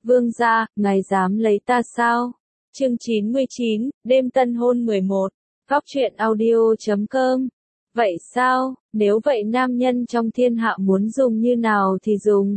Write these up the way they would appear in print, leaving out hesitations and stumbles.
Vương gia, ngài dám lấy ta sao? Chương 99, đêm tân hôn 11. Góc truyện audio.com. Vậy sao, nếu vậy nam nhân trong thiên hạ muốn dùng như nào thì dùng.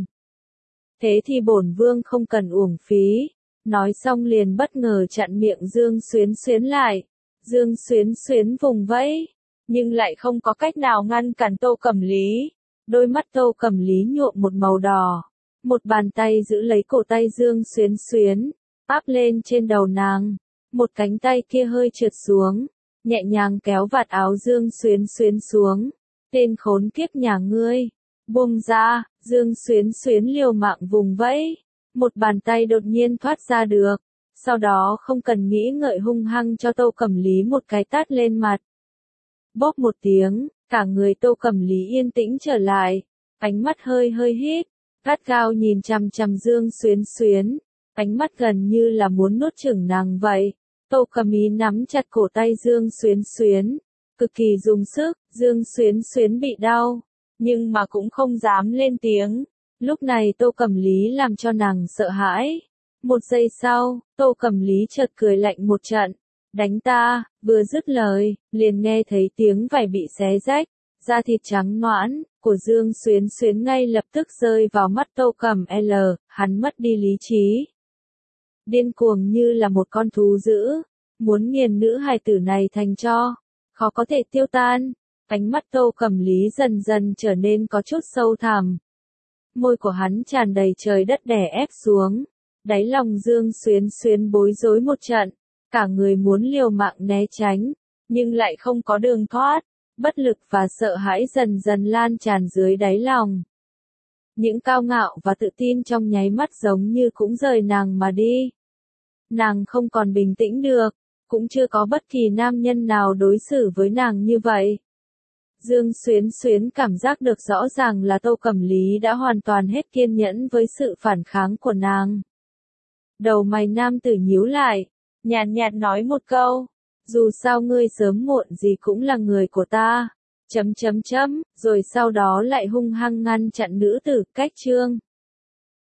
Thế thì bổn vương không cần uổng phí. Nói xong liền bất ngờ chặn miệng Dương Xuyến Xuyến lại. Dương Xuyến Xuyến vùng vẫy, nhưng lại không có cách nào ngăn cản Tô Cẩm Lý. Đôi mắt Tô Cẩm Lý nhuộm một màu đỏ. Một bàn tay giữ lấy cổ tay Dương Xuyến Xuyến, áp lên trên đầu nàng. Một cánh tay kia hơi trượt xuống, nhẹ nhàng kéo vạt áo Dương Xuyến Xuyến xuống. Tên khốn kiếp nhà ngươi, buông ra. Dương Xuyến Xuyến liều mạng vùng vẫy. Một bàn tay đột nhiên thoát ra được. Sau đó không cần nghĩ ngợi hung hăng cho Tô Cẩm Lý một cái tát lên mặt. Bốp một tiếng, cả người Tô Cẩm Lý yên tĩnh trở lại. Ánh mắt hơi hít, gắt gao nhìn chằm chằm Dương Xuyến Xuyến. Ánh mắt gần như là muốn nuốt chửng nàng vậy. Tô Cẩm Lý nắm chặt cổ tay Dương Xuyến Xuyến, cực kỳ dùng sức. Dương Xuyến Xuyến bị đau, nhưng mà cũng không dám lên tiếng. Lúc này Tô Cẩm Lý làm cho nàng sợ hãi. Một giây sau, Tô Cẩm Lý chợt cười lạnh một trận. Đánh ta, vừa dứt lời, liền nghe thấy tiếng vải bị xé rách. Da thịt trắng nõn của Dương Xuyến Xuyến ngay lập tức rơi vào mắt Tô Cẩm L, hắn mất đi lý trí. Điên cuồng như là một con thú dữ, muốn nghiền nữ hài tử này thành tro, khó có thể tiêu tan. Ánh mắt Tô Cẩm Lý dần dần trở nên có chút sâu thẳm. Môi của hắn tràn đầy trời đất đè ép xuống. Đáy lòng Dương Xuyến Xuyến bối rối một trận, cả người muốn liều mạng né tránh, nhưng lại không có đường thoát. Bất lực và sợ hãi dần dần lan tràn dưới đáy lòng. Những cao ngạo và tự tin trong nháy mắt giống như cũng rời nàng mà đi. Nàng không còn bình tĩnh được, cũng chưa có bất kỳ nam nhân nào đối xử với nàng như vậy. Dương Xuyến Xuyến cảm giác được rõ ràng là Tô Cẩm Lý đã hoàn toàn hết kiên nhẫn với sự phản kháng của nàng. Đầu mày nam tử nhíu lại, nhàn nhạt nói một câu, dù sao ngươi sớm muộn gì cũng là người của ta. Rồi sau đó lại hung hăng ngăn chặn nữ tử cách chương.